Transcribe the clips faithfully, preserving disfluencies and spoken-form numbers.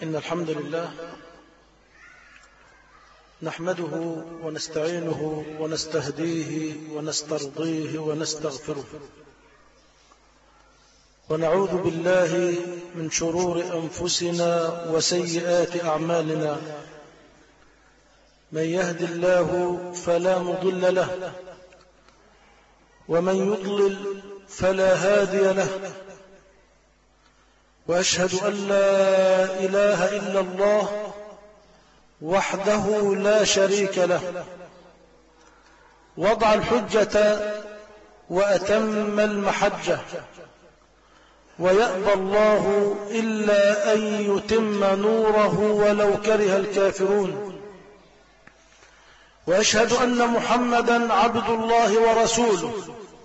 إن الحمد لله نحمده ونستعينه ونستهديه ونسترضيه ونستغفره، ونعوذ بالله من شرور أنفسنا وسيئات أعمالنا. من يهد الله فلا مضل له، ومن يضلل فلا هادي له، وأشهد أن لا إله إلا الله وحده لا شريك له، وضع الحجة وأتم المحجة، ويأبى الله إلا أن يتم نوره ولو كره الكافرون. وأشهد أن محمدا عبد الله ورسوله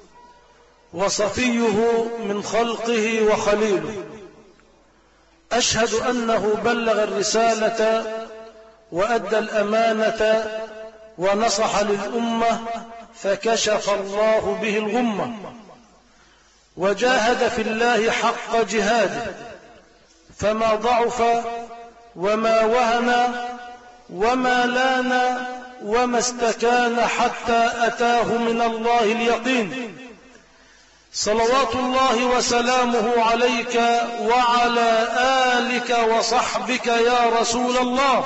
وصفيه من خلقه وخليله. أشهد أنه بلغ الرسالة وأدى الأمانة ونصح للأمة، فكشف الله به الغمة، وجاهد في الله حق جهاده، فما ضعف وما وهن وما لان وما استكان حتى أتاه من الله اليقين. صلوات الله وسلامه عليك وعلى آلك وصحبك يا رسول الله.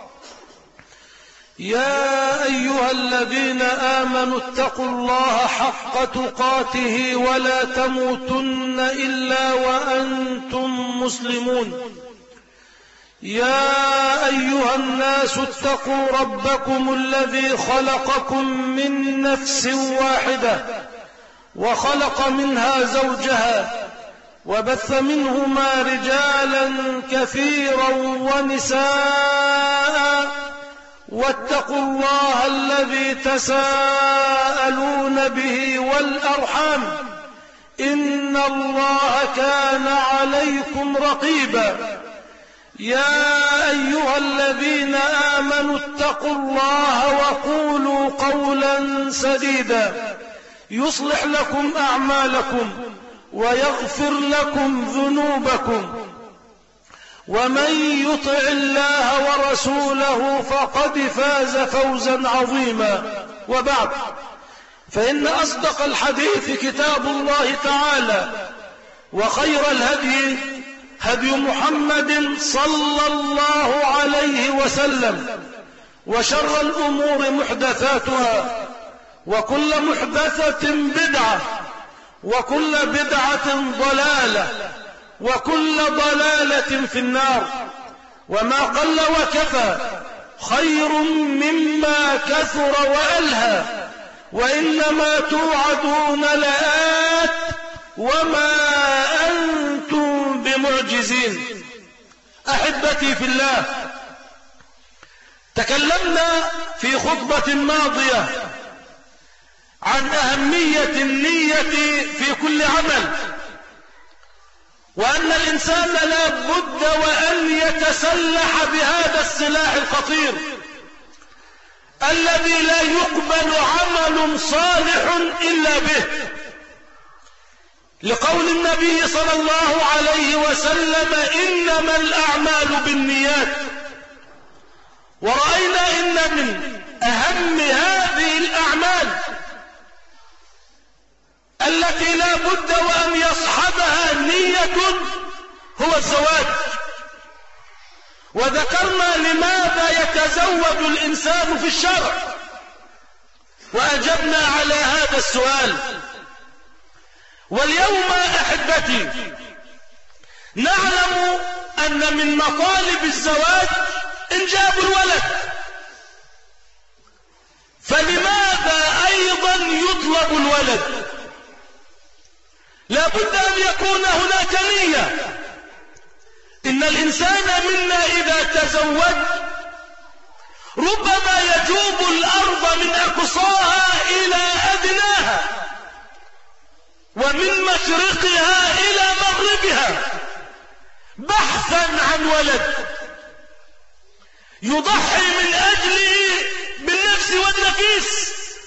يا أيها الذين آمنوا اتقوا الله حق تقاته ولا تموتن إلا وأنتم مسلمون. يا أيها الناس اتقوا ربكم الذي خلقكم من نفس واحدة وخلق منها زوجها، وبث منهما رجالا كثيرا ونساء، واتقوا الله الذي تساءلون به والأرحام، إن الله كان عليكم رقيبا. يا أيها الذين آمنوا اتقوا الله وقولوا قولا سديدا يصلح لكم أعمالكم ويغفر لكم ذنوبكم، ومن يطع الله ورسوله فقد فاز فوزا عظيما. وبعد، فإن أصدق الحديث كتاب الله تعالى، وخير الهدي هدي محمد صلى الله عليه وسلم، وشر الأمور محدثاتها، وكل محدثة بدعة، وكل بدعة ضلالة، وكل ضلالة في النار. وما قل وكفى خير مما كثر وألهى، وإنما توعدون لآت وما أنتم بمعجزين. أحبتي في الله، تكلمنا في خطبة ماضية عن أهمية النية في كل عمل، وأن الإنسان لا بد وأن يتسلح بهذا السلاح الخطير الذي لا يقبل عمل صالح إلا به، لقول النبي صلى الله عليه وسلم: إنما الأعمال بالنيات. ورأينا إن من أهم هذه الأعمال التي لا بد وأن يصحبها نية هو الزواج. وذكرنا لماذا يتزوج الإنسان في الشرع، وأجبنا على هذا السؤال. واليوم أحبتي، نعلم أن من مطالب الزواج إنجاب الولد، فلماذا أيضا يطلب الولد؟ لا بد أن يكون هناك نية. إن الإنسان منا إذا تزوج ربما يجوب الأرض من أقصاها إلى أدناها، ومن مشرقها إلى مغربها، بحثا عن ولد يضحي من أجله بالنفس والنفيس،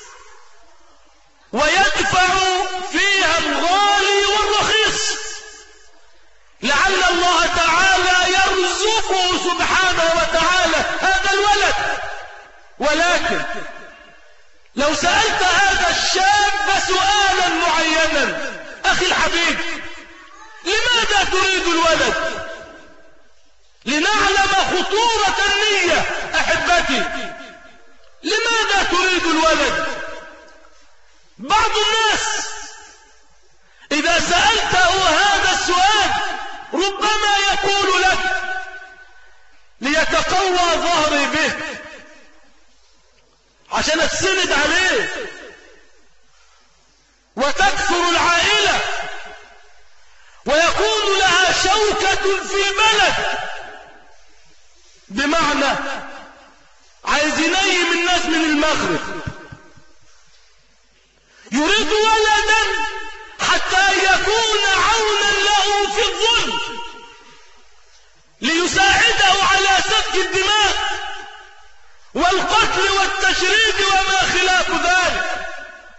ويدفع فيها الغالي والرخيص، لعل الله تعالى يرزقه ولكن لو سألت هذا الشاب سؤالا معينا: أخي الحبيب، لماذا تريد الولد؟ لنعلم خطورة النية أحبتي، لماذا تريد الولد؟ بعض الناس إذا سألته هذا السؤال ربما يقول لك: ليتقوى ظهري به، عشان أتسند عليه، وتكثر العائلة، ويكون لها شوكة في البلد. بمعنى عايز ينيم الناس من المغرب، يريد ولدا حتى يكون عونا له في الظلم، ليساعده على سفك الدماء والقتل والتشريد وما خلاف ذلك.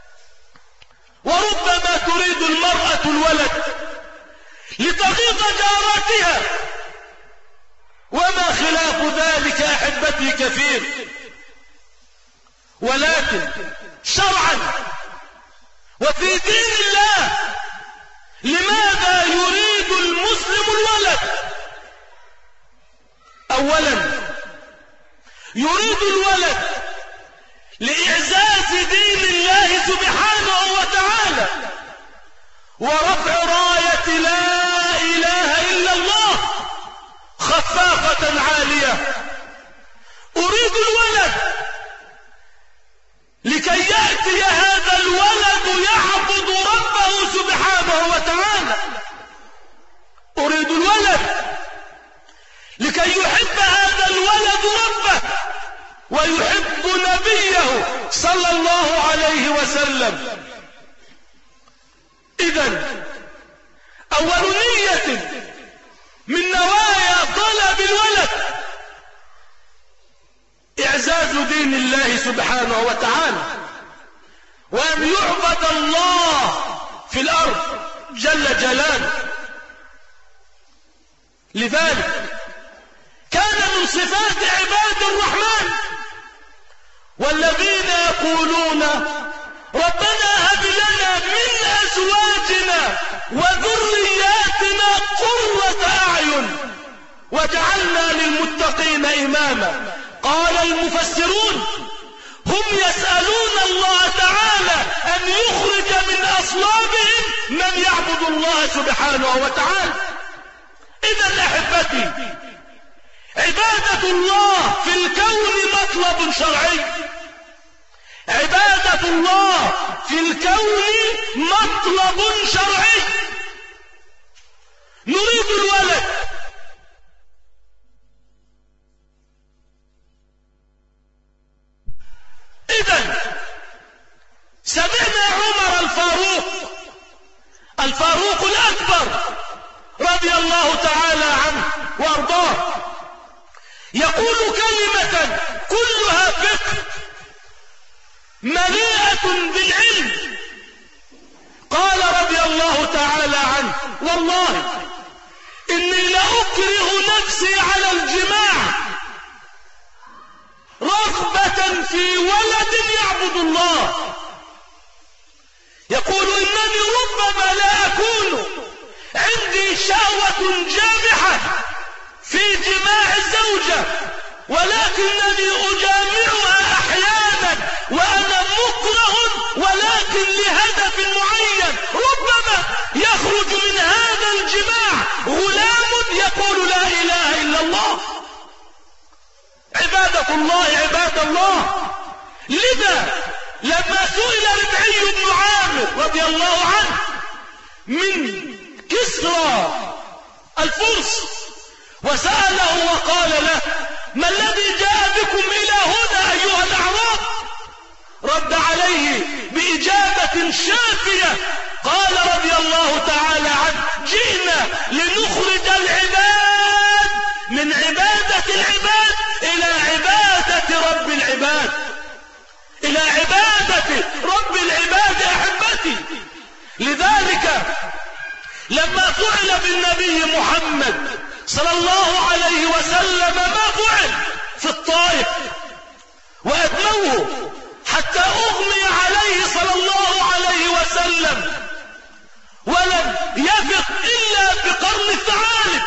وربما تريد المرأة الولد لتغيظ جاراتها وما خلاف ذلك أحبتي كثير. ولكن شرعا وفي دين الله لماذا يريد المسلم الولد؟ أولا يريد الولد لإعزاز دين الله سبحانه وتعالى ورفع راية لا إله إلا الله خفافة عالية. أريد الولد لكي يأتي هذا الولد يعبد ربه سبحانه وتعالى. أريد الولد لكي يحب هذا الولد ربه ويحب نبيه صلى الله عليه وسلم. إذن أول نية من نوايا طلب الولد إعزاز دين الله سبحانه وتعالى، وأن يعبد الله في الأرض جل جلاله. لذلك كان من صفات عباد الرحمن والذين يقولون: ربنا هب لنا من أزواجنا وذرياتنا قرة أعين واجعلنا للمتقين إماما. قال المفسرون: هم يسألون الله تعالى أن يخرج من أصلابهم من يعبد الله سبحانه وتعالى. إذن أحبتي، عبادة الله في الكون مطلب شرعي، عبادة الله في الكون مطلب شرعي. نريد الولد إذن سمعنا عمر الفاروق الفاروق الأكبر رضي الله تعالى عنه وارضاه يقول كلمة كلها فقه مليئة بالعلم. قال رضي الله تعالى عنه: والله إني لأكره نفسي على الجماع رغبة في ولد يعبد الله. يقول: إنني ربما لا أكون عندي شهوة جامحة في جماع الزوجة، ولكنني أجامعها أحيانا وأنا مكره، ولكن لهدف معين. ربما يخرج من هذا الجماع غلام يقول لا إله إلا الله. عبادة الله عباد الله. لذا لما سئل ربعي بن عامر رضي الله عنه من كسرى الفرس وسأله وقال له: ما الذي جاء بكم إلى هنا أيها الأعراب؟ رد عليه بإجابة شافية، قال رضي الله تعالى عنه: جئنا لنخرج العباد من عبادة العباد إلى عبادة رب العباد، إلى عبادة رب العباد أحبتي. لذلك لما سئل بالنبي محمد صلى الله عليه وسلم ما فعل في الطائف وأتى دعوه حتى أغمي عليه صلى الله عليه وسلم ولم يفق إلا بقرن الثعالب،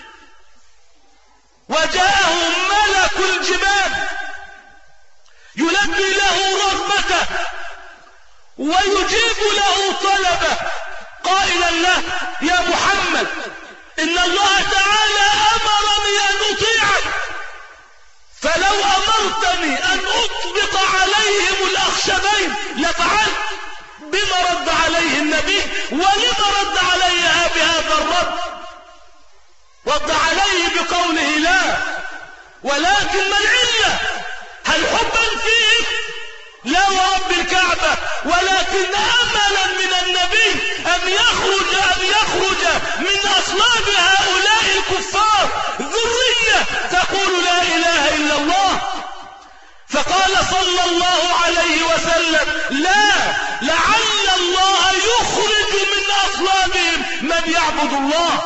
وجاءه ملك الجبال يلبي له رغبته ويجيب له طلبه قائلا له: يا محمد، إن الله تعالى أمرني أن أطيعك، فلو أمرتني أن أطبق عليهم الأخشبين لفعلت. بما رد عليه النبي ولما رد عليها بهذا الرد؟ رد عليه بقوله: لا، ولكن ما العلة؟ هل حبا فيهم؟ لا ورب الكعبة، ولكن أملا من النبي أن يخرج أن يخرج من أصلاب هؤلاء الكفار ذرية تقول لا إله إلا الله. فقال صلى الله عليه وسلم: لا، لعل الله يخرج من أصلابهم من يعبد الله.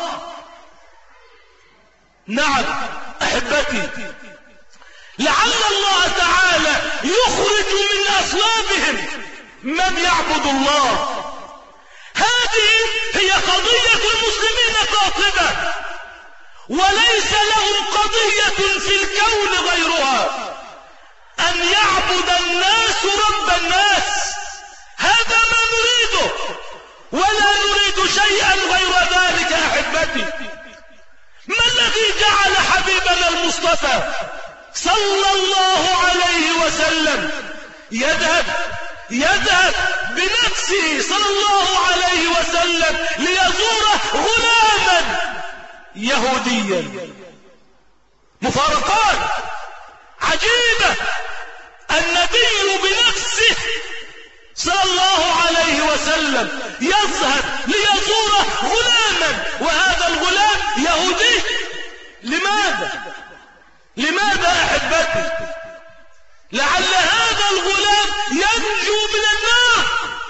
نعم أحبتي، لعل الله تعالى يخرج من أصلابهم من يعبد الله. هذه هي قضية المسلمين قاطبة، وليس لهم قضية في الكون غيرها، أن يعبد الناس رب الناس. هذا ما نريده، ولا نريد شيئا غير ذلك. أحبتي، ما الذي جعل حبيبنا المصطفى صلى الله عليه وسلم يذهب يذهب بنفسه صلى الله عليه وسلم ليزور غلاما يهوديا؟ مفارقات عجيبة. النبي بنفسه صلى الله عليه وسلم يذهب ليزور غلاما، وهذا الغلام يهودي. لماذا؟ لماذا أحبتي؟ لعل هذا الغلام ينجو من النار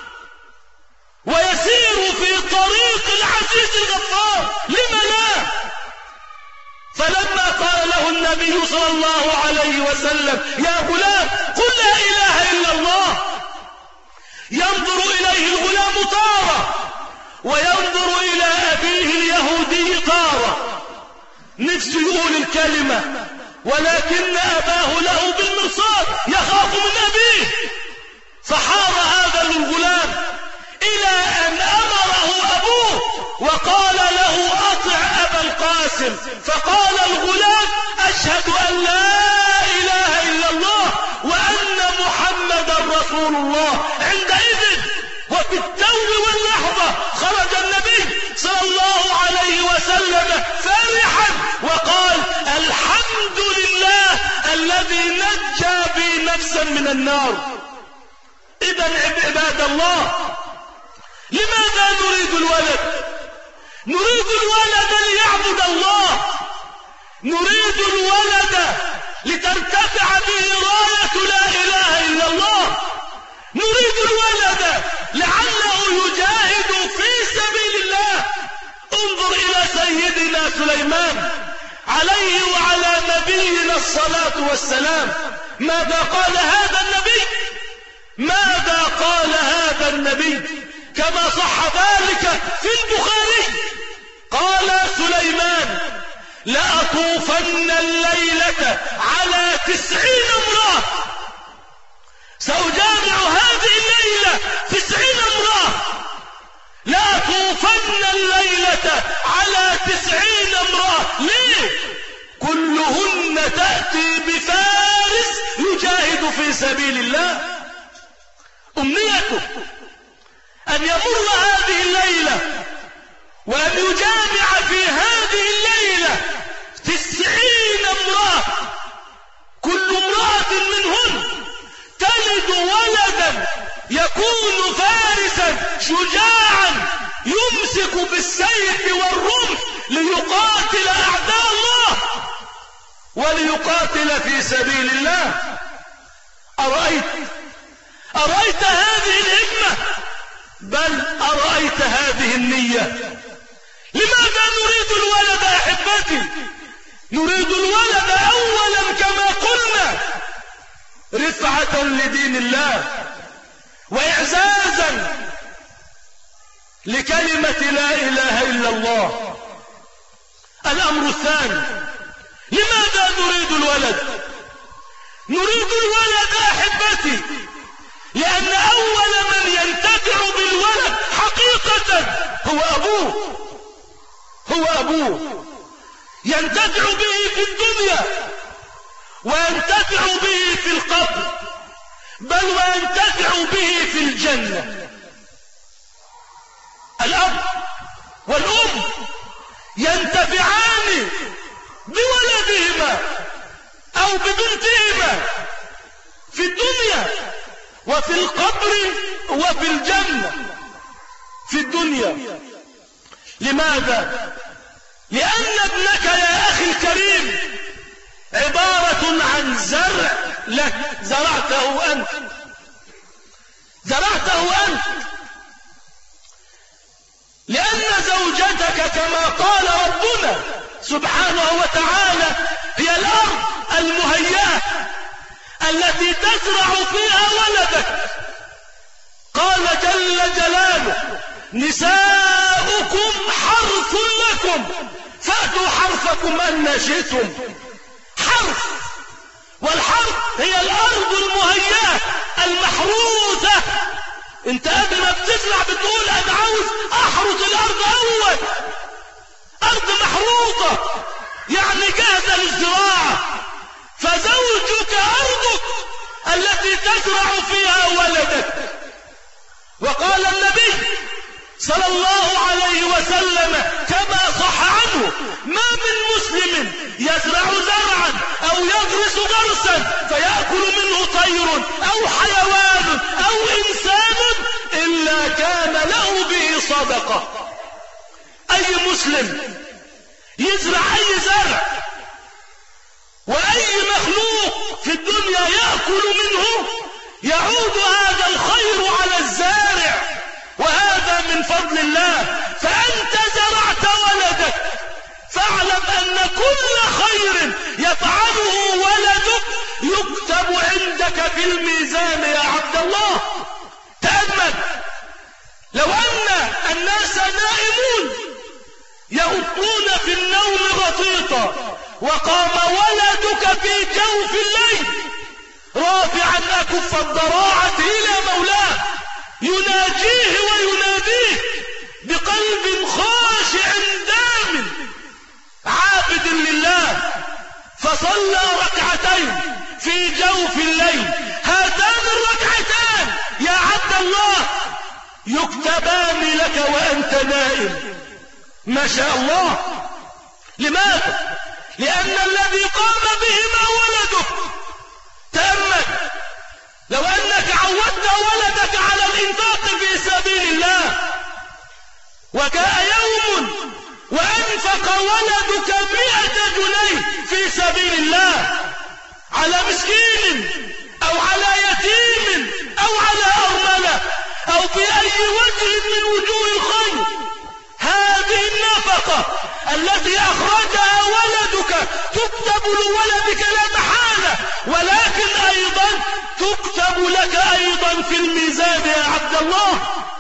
ويسير في طريق العزيز الغفار. لم لا؟ فلما قال له النبي صلى الله عليه وسلم: يا غلام، قل لا إله إلا الله، ينظر إليه الغلام طارة وينظر إلى أبيه اليهودي طارة، نفسه يقول الكلمة ولكن أباه له بالمرصاد يخاف من أبيه. فحار هذا الغلام إلى أن أمره أبوه وقال له: أطع أبا القاسم. فقال الغلام: أشهد أن لا إله إلا الله وأن محمدا رسول الله. عندئذ وفي التو واللحظة خرج النبي صلى الله عليه وسلم فرحا وقال: الحمد لله الذي نجى بي نفسا من النار. إذا عباد الله، لماذا نريد الولد؟ نريد الولد ليعبد الله، نريد الولد لترتفع به راية لا إله إلا الله، نريد الولد لعله يجاهد في سبيل الله. انظر إلى سيدنا سليمان عليه وعلى نبينا الصلاة والسلام، ماذا قال هذا النبي؟ ماذا قال هذا النبي كما صح ذلك في البخاري؟ قال سليمان: لأطوفن الليلة على تسعين امرأة، سأجامع هذه الليلة تسعين امرأة، لأطوفن الليلة على تسعين امرأة. ليه؟ كلهن تأتي بفارس يجاهد في سبيل الله. أمنيته أن يمر هذه الليلة وأن يجامع في هذه الليلة تسعين امرأة، كل امرأة منهن تلد ولدا يكون فارسا شجاعا يمسك بالسيف والرمح ليقاتل أعداء الله وليقاتل في سبيل الله. أرأيت أرأيت هذه الهمة؟ بل أرأيت هذه النية؟ لماذا نريد الولد أحبتي؟ نريد الولد أولا كما قلنا رفعة لدين الله وإعزازا لكلمة لا إله إلا الله. الأمر الثاني، لماذا نريد الولد؟ نريد الولد أحبتي لأن أول من ينتفع بالولد حقيقة هو أبوه، هو أبوه ينتفع به في الدنيا وينتفع به في القبر، بل وينتفع به في الجنة. الأب والأم ينتفعان بولدهما أو ببنتهما في الدنيا وفي القبر وفي الجنة. في الدنيا لماذا؟ لأن ابنك يا أخي الكريم عبارة عن زرع لك زرعته أنت، زرعته أنت، لأن زوجتك كما قال ربنا سبحانه وتعالى هي الأرض المهيئة التي تزرع فيها ولدك. قال جل جلاله نساؤكم حرث لكم فأتوا حرثكم أن شئتم. حرث، والحرث هي الأرض المهيئة المحروثة. انت قبل ما بتزرع بتقول انا عاوز احرث الارض اول، ارض محروثة يعني جاهزة للزراعة. فزوجك ارضك التي تزرع فيها ولدك. وقال النبي صلى الله عليه وسلم كما صح عنه ما من مسلم يزرع زرعا او يغرس غرسا فيأكل منه طير او حيوان او انسان الا كان له به صدقة. اي مسلم يزرع اي زرع واي مخلوق في الدنيا يأكل منه يعود هذا الخير على الزارع، وهذا من فضل الله. فأنت زرعت ولدك، فاعلم أن كل خير يفعله ولدك يكتب عندك في الميزان يا عبد الله. تأمل لو أن الناس نائمون يغطون في النوم غطيطا وقام ولدك في جوف الليل رافعا أكف الضراعة إلى مولاه يناجيه ويناديه بقلب خاشع دام عابد لله، فصلى ركعتين في جوف الليل، هاتان الركعتان يا عبد الله يكتبان لك وأنت نائم. ما شاء الله. لماذا؟ لأن الذي قام بهما ولدك. تأمل لو أنك عودت ولدك على الإنفاق في سبيل الله وجاء يوم وأنفق ولدك مئة جنيه في سبيل الله على مسكين أو على يتيم أو على أرملة أو في أي وجه من وجوه الخير، هذه النفقة التي أخرجها ولدك تكتب لولدك لا محالة، ولكن أيضا تكتب لك أيضا في الميزان يا عبد الله،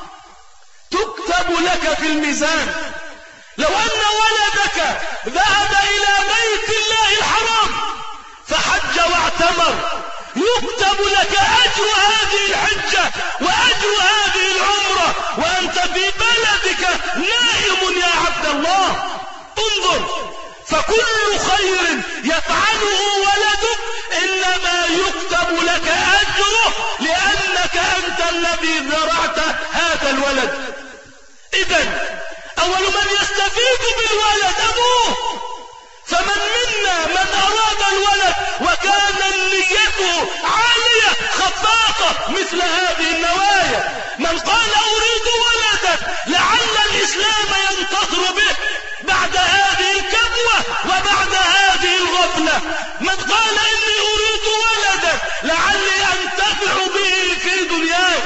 تكتب لك في الميزان. لو أن ولدك ذهب إلى بيت الله الحرام فحج واعتمر يكتب لك أجر هذه الحجة وأجر هذه العمرة وأنت في بلدك نائم يا عبد الله. انظر، فكل خير يفعله ولدك إنما يكتب لك أجره لأنك أنت الذي زرعت هذا الولد. إذن أول من يستفيد بالولد أبوه، فمن منا من أراد الولد وكان نيته عالية خفاقة مثل هذه النوايا، من قال أريد ولدا لعل الإسلام ينتصر به بعد هذه الكبوة وبعد هذه الغفلة، من قال إني أريد ولدا لعلي أنتفع به في دنياي،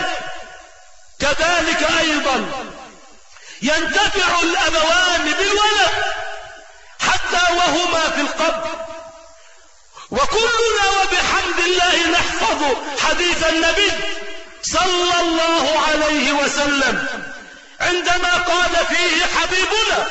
كذلك أيضا ينتفع الأبوان بالولد حتى وهما في القبر. وكل دعونا وبحمد الله نحفظ حديث النبي صلى الله عليه وسلم عندما قال فيه حبيبنا،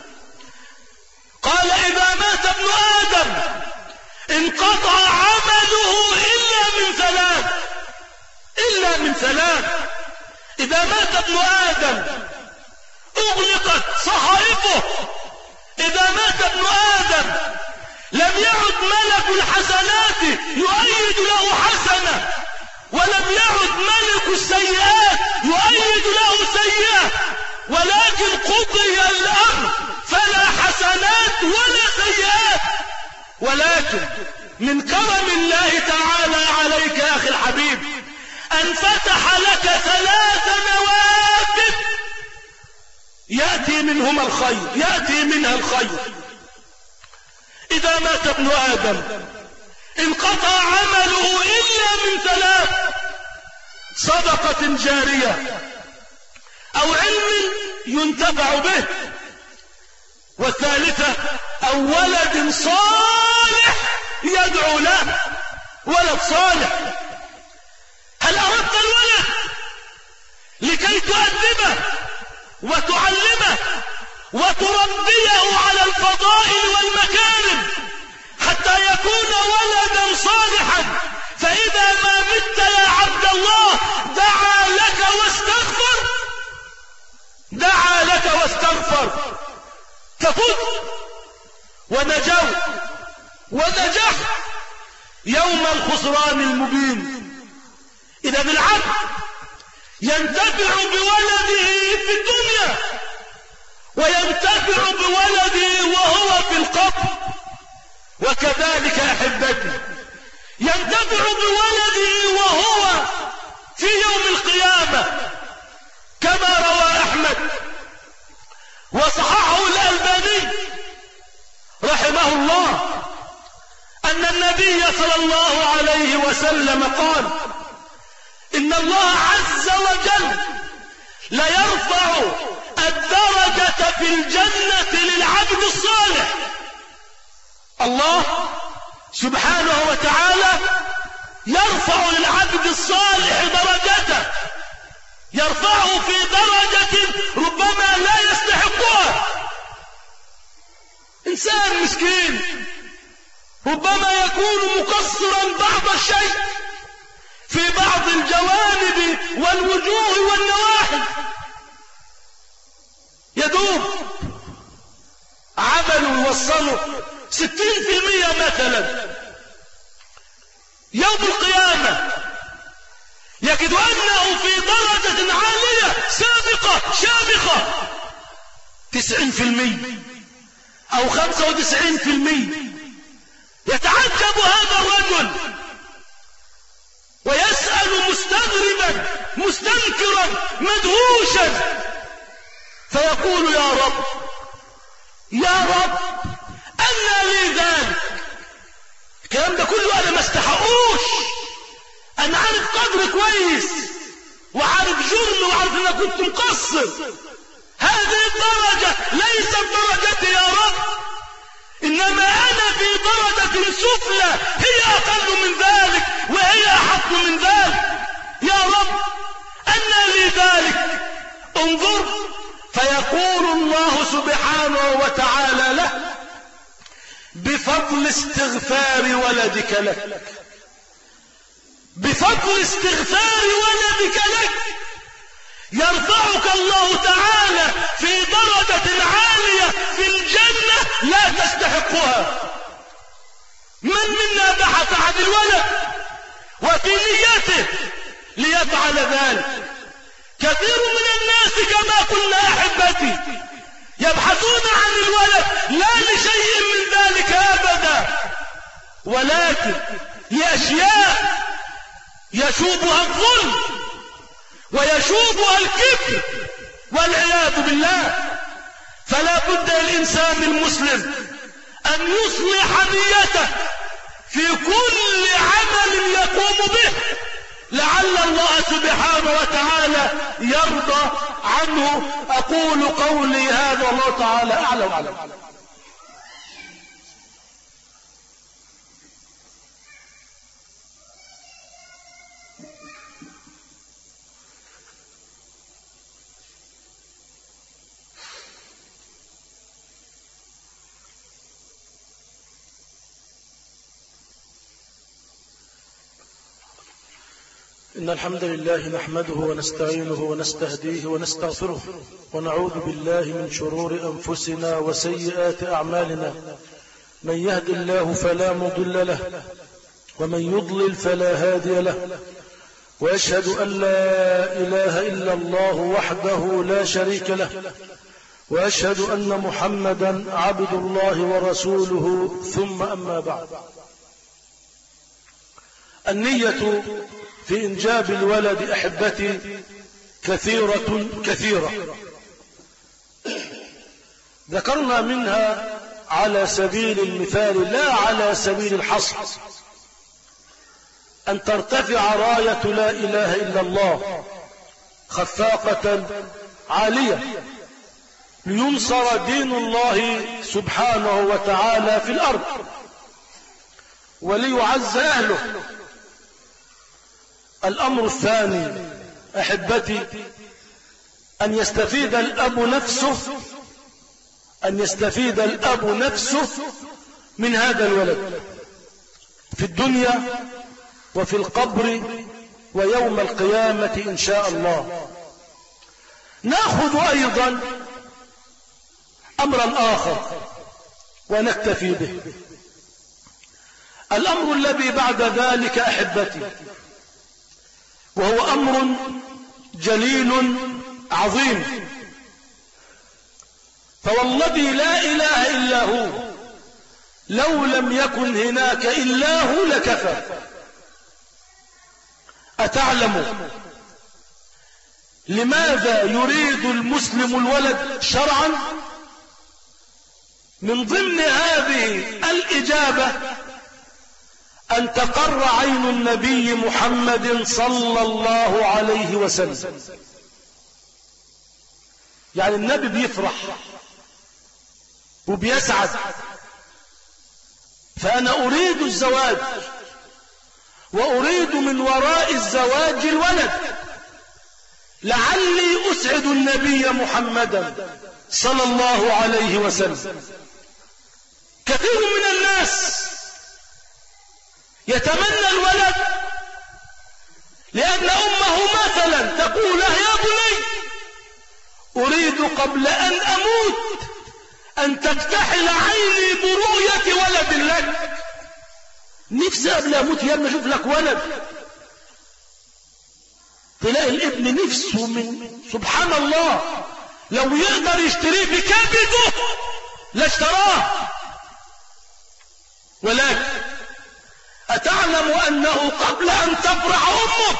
قال إذا مات ابن آدم انقطع عمله إلا من ثلاث، إلا من ثلاث. إذا مات ابن آدم أغلقت صحائفه، إذا مات ابن آدم لم يعد ملك الحسنات يؤيد له حسنة، ولم يعد ملك السيئات يؤيد له سيئة، ولكن قضي الأمر فلا حسنات ولا سيئات. ولكن من كرم الله تعالى عليك يا أخي الحبيب أن فتح لك ثلاث نوافذ يأتي منهما الخير، يأتي منها الخير. إذا مات ابن آدم انقطع عمله إلا من ثلاث: صدقة جارية، أو علم ينتفع به، والثالثة أو ولد صالح يدعو له، ولد صالح. هل أردت الولد لكي تؤدبه وتعلمه وتربيه على الفضائل والمكارم حتى يكون ولدا صالحا، فإذا ما مت يا عبد الله دعا لك واستغفر، دعا لك واستغفر، تفوت ونجوت ونجحت يوم الخسران المبين. إذا بالعبد ينتفع بولده في الدنيا وينتفع بولده وهو في القبر، وكذلك أحبتي ينتفع بولده وهو في يوم القيامة، كما روى أحمد وصححه الألباني رحمه الله أن النبي صلى الله عليه وسلم قال: إن الله عز وجل ليرفع الدرجة في الجنة للعبد الصالح. الله سبحانه وتعالى يرفع للعبد الصالح درجته، يرفعه في درجة ربما لا يستحقها. إنسان مسكين ربما يكون مقصرا بعض الشيء في بعض الجوانب والوجوه والنواحي، يدوب عمل يوصله ستين في المية مثلا، يوم القيامة يجد أنه في درجة عالية سابقة شامخة تسعين في المية أو خمسة وتسعين في المية. يتعجب هذا الرجل ويسأل مستغربا مستنكرا مدهوشا، فيقول: يا رب يا رب أنى لي ذلك؟ الكلام ده كله أنا ما استحقوش، أنا عارف قدر كويس وعارف جرم وعارف أن كنت مقصر. هذه الدرجة ليست درجتي يا رب، إنما أنا في درجة سفلى هي أقل من ذلك وهي أحق من ذلك. يا رب أنى لي ذلك؟ انظر، فيقول الله سبحانه وتعالى له: بفضل استغفار ولدك لك، بفضل استغفار ولدك لك يرفعك الله تعالى في درجة عالية في الجنة لا تستحقها. من منا بحث عن الولد وفي نيته ليفعل ذلك؟ كثير من الناس كما قلنا أحبتي يبحثون عن الولد لا لشيء من ذلك أبدا، ولكن لأشياء يشوبها الظلم ويشوبها الكبر والعياذ بالله. فلا بد للإنسان المسلم أن يصلح نيته في كل عمل يقوم به، لعل الله سبحانه وتعالى يرضى عنه. أقول قولي هذا والله تعالى أعلم أعلم إن الحمد لله نحمده ونستعينه ونستهديه ونستغفره ونعوذ بالله من شرور أنفسنا وسيئات أعمالنا. من يهد الله فلا مضل له ومن يضلل فلا هادي له، وأشهد أن لا إله إلا الله وحده لا شريك له، وأشهد أن محمدا عبد الله ورسوله، ثم أما بعد. النية في إنجاب الولد أحبتي كثيرة كثيرة، ذكرنا منها على سبيل المثال لا على سبيل الحصر أن ترتفع راية لا إله إلا الله خفاقة عالية لينصر دين الله سبحانه وتعالى في الأرض وليعز أهله. الأمر الثاني أحبتي أن يستفيد الأب نفسه أن يستفيد الأب نفسه من هذا الولد في الدنيا وفي القبر ويوم القيامة إن شاء الله. نأخذ أيضا أمرا آخر ونكتفي به. الأمر الذي بعد ذلك أحبتي وهو أمر جليل عظيم، فوالذي لا إله إلا هو لو لم يكن هناك إلا هو لكفى. أتعلم لماذا يريد المسلم الولد شرعا؟ من ضمن هذه الإجابة أن تقر عين النبي محمد صلى الله عليه وسلم. يعني النبي بيفرح وبيسعد، فأنا أريد الزواج وأريد من وراء الزواج الولد، لعلي أسعد النبي محمدا صلى الله عليه وسلم. كثير من الناس يتمنى الولد لأن أمه مثلا تقول له يا بني أريد قبل أن أموت أن تكتحل عيني برؤية ولد لك. نفسي قبل أموت يا ابني أشوف لك ولد. تلاقي الابن نفسه من سبحان الله لو يقدر يشتريه بكبده لاشتراه. ولكن أتعلم أنه قبل أن تفرح أمك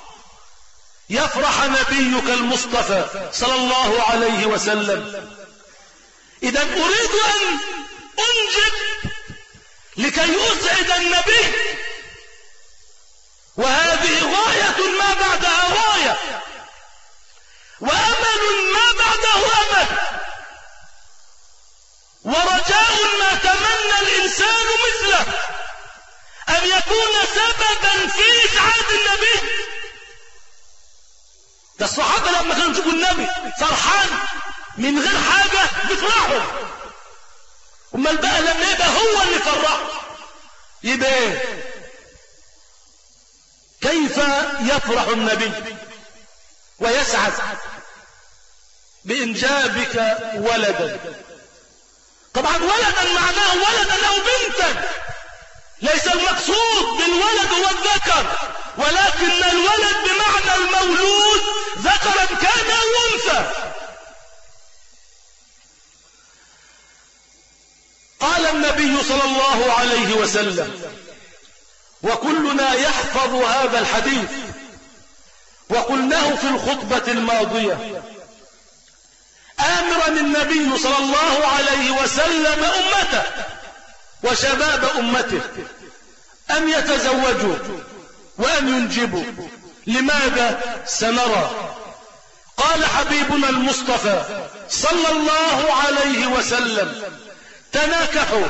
يفرح نبيك المصطفى صلى الله عليه وسلم؟ إذا أريد أن أنجب لكي أسعد النبي، وهذه غاية ما بعدها غاية، وأمل ما بعده أمل، ورجاء ما تمنى الإنسان مثله، أن يكون سببا في إسعاد النبي. ده الصحابة لما كانوا يشوفوا النبي فرحان من غير حاجة بيفرحوا، أمال بقى لما يبقى هو اللي فرح يبقى ايه؟ كيف يفرح النبي ويسعد بإنجابك ولدا؟ طبعا ولدا معناه ولدا أو بنتا، ليس المقصود بالولد هو الذكر، ولكن الولد بمعنى المولود ذكرا كان أو أنثى. قال النبي صلى الله عليه وسلم، وكلنا يحفظ هذا الحديث وقلناه في الخطبة الماضية، آمرا النبي صلى الله عليه وسلم أمته وشباب أمته أن يتزوجوا وأن ينجبوا. لماذا؟ سنرى. قال حبيبنا المصطفى صلى الله عليه وسلم، تناكحوا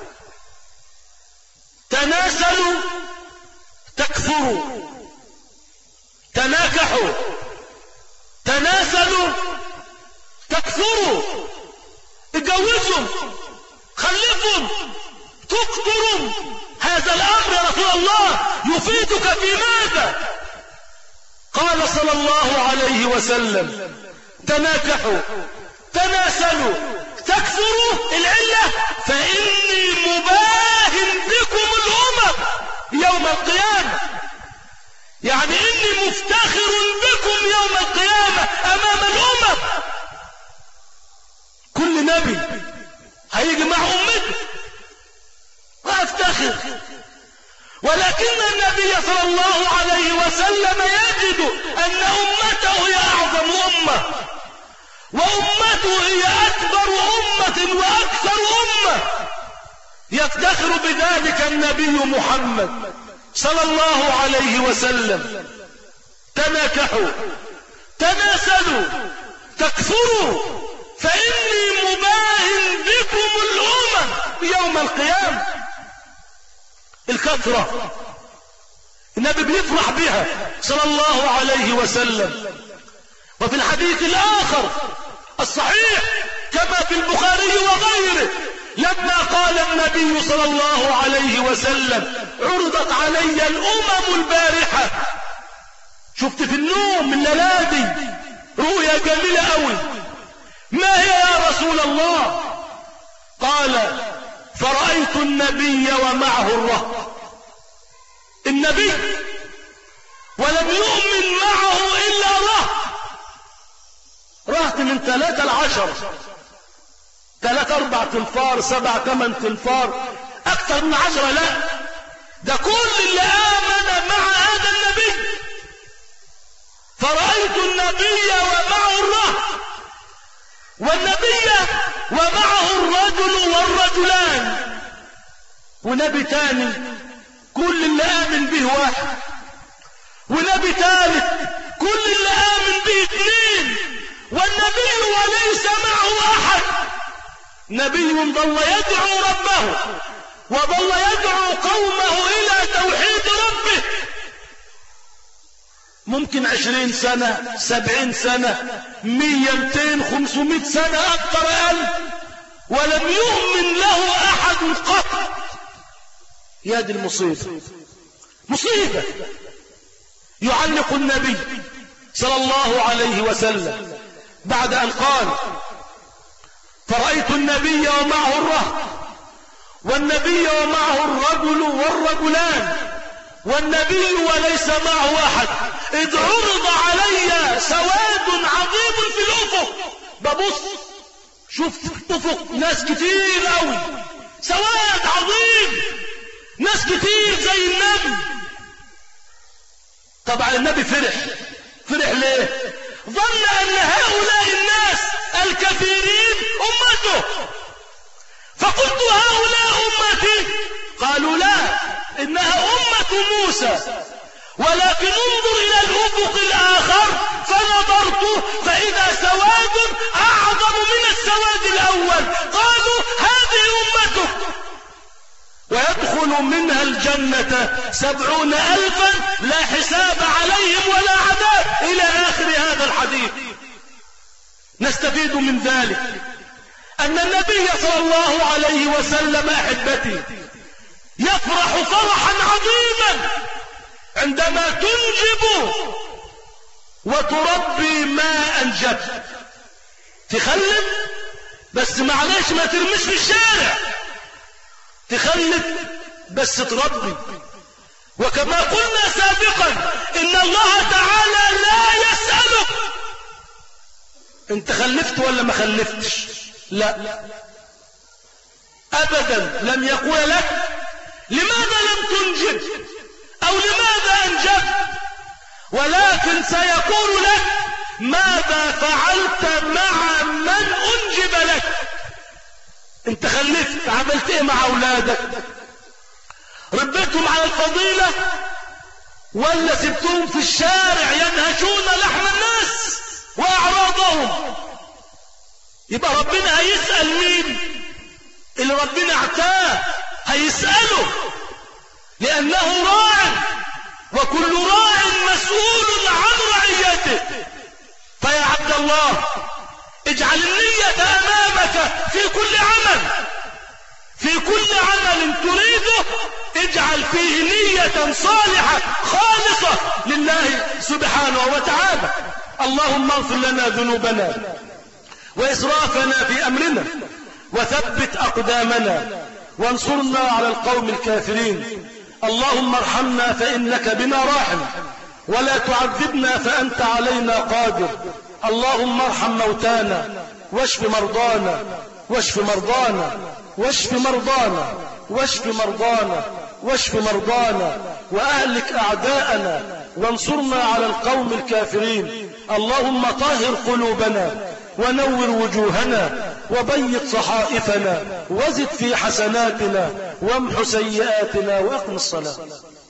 تناسلوا تكثروا. تناكحوا تناسلوا تكثروا. اتجوزوا خلفوا تكثروا. هذا الأمر يا رسول الله يفيدك في ماذا؟ قال صلى الله عليه وسلم تناكحوا تناسلوا تكثروا، العلة فإني مباهن بكم الأمم يوم القيامة، يعني إني مفتخر بكم يوم القيامة أمام الأمم. كل نبي هيجي مع أمته وأفتخر، ولكن النبي صلى الله عليه وسلم يجد أن أمته هي أعظم أمة، وأمته هي أكبر أمة وأكثر أمة. يفتخر بذلك النبي محمد صلى الله عليه وسلم. تناكحوا تناسلوا تكثروا فإني مباهن بكم الأمم يوم القيامة. الكثرة النبي بيفرح بها صلى الله عليه وسلم. وفي الحديث الآخر الصحيح كما في البخاري وغيره لما قال النبي صلى الله عليه وسلم عرضت علي الأمم البارحة، شفت في النوم من ليالي رؤيا جميلة قوي، ما هي يا رسول الله؟ قال فرأيت النبي ومعه الرهط، النبي ولم يؤمن معه إلا رهط، رهط من ثلاثة العشر، ثلاثة أربع تنفار سبع ثمان تنفار، أكثر من عشرة لا، ده كل اللي آمن مع هذا النبي. فرأيت النبي ومعه الرهط، والنبي ومعه الرجل والرجلان، ونبي تاني كل اللي آمن به واحد، ونبي ثالث كل اللي آمن به اثنين، والنبي وليس معه أحد. نبي ظل يدعو ربه وظل يدعو قومه إلى توحيد ربه، ممكن عشرين سنة سبعين سنة مية متين خمسمائة سنة أكثر أقل، ولم يؤمن له أحد قط. يا دي المصيبة، مصيبة. يعلق النبي صلى الله عليه وسلم بعد أن قال فرأيت النبي ومعه الرهط، والنبي ومعه الرجل والرجلان، والنبي وليس معه أحد، إذ عرض علي سواد عظيم في الأفق. ببص شفت أفق ناس كتير قوي، سواد عظيم، ناس كتير زي النبي. طبعا النبي فرح، فرح ليه؟ ظن أن هؤلاء الناس الكثيرين أمته، فقلت هؤلاء أمتي؟ قالوا لا، إنها أمة موسى، ولكن انظر إلى الأفق الآخر، فنظرت فإذا سواد أعظم من السواد الأول، قالوا هذه أمتك، ويدخل منها الجنة سبعون ألفا لا حساب عليهم ولا عذاب، إلى آخر هذا الحديث. نستفيد من ذلك أن النبي صلى الله عليه وسلم أحبتي يفرح فرحا عظيما عندما تنجب وتربي ما أنجبت. تخلف بس معلش ما ترمش في الشارع، تخلف بس تربي. وكما قلنا سابقا إن الله تعالى لا يسألك انت خلفت ولا ما خلفتش، لا أبدا، لم يقول لك لماذا لم تنجب أو لماذا أنجبت، ولكن سيقول لك ماذا فعلت مع من أنجب لك. انت خلفت عملت ايه مع أولادك؟ ربيتهم على الفضيلة ولا سبتهم في الشارع ينهشون لحم الناس وأعراضهم؟ يبقى ربنا هيسأل مين؟ اللي ربنا اعتاه هيسأله، لأنه راع، وكل راع مسؤول عن رعيته. فيا عبد الله اجعل النية أمامك في كل عمل، في كل عمل تريده اجعل فيه نية صالحة خالصة خالصة لله سبحانه وتعالى. اللهم اغفر لنا ذنوبنا وإسرافنا في أمرنا وثبت أقدامنا وانصرنا على القوم الكافرين. اللهم ارحمنا فإنك بنا راحم ولا تعذبنا فأنت علينا قادر. اللهم ارحم موتانا واشف مرضانا واشف مرضانا واشف مرضانا واشف مرضانا واشف مرضانا وأهلك أعداءنا وانصرنا على القوم الكافرين. اللهم طهر قلوبنا ونور وجوهنا وبيض صحائفنا وزد في حسناتنا وامح سيئاتنا وأقم الصلاة.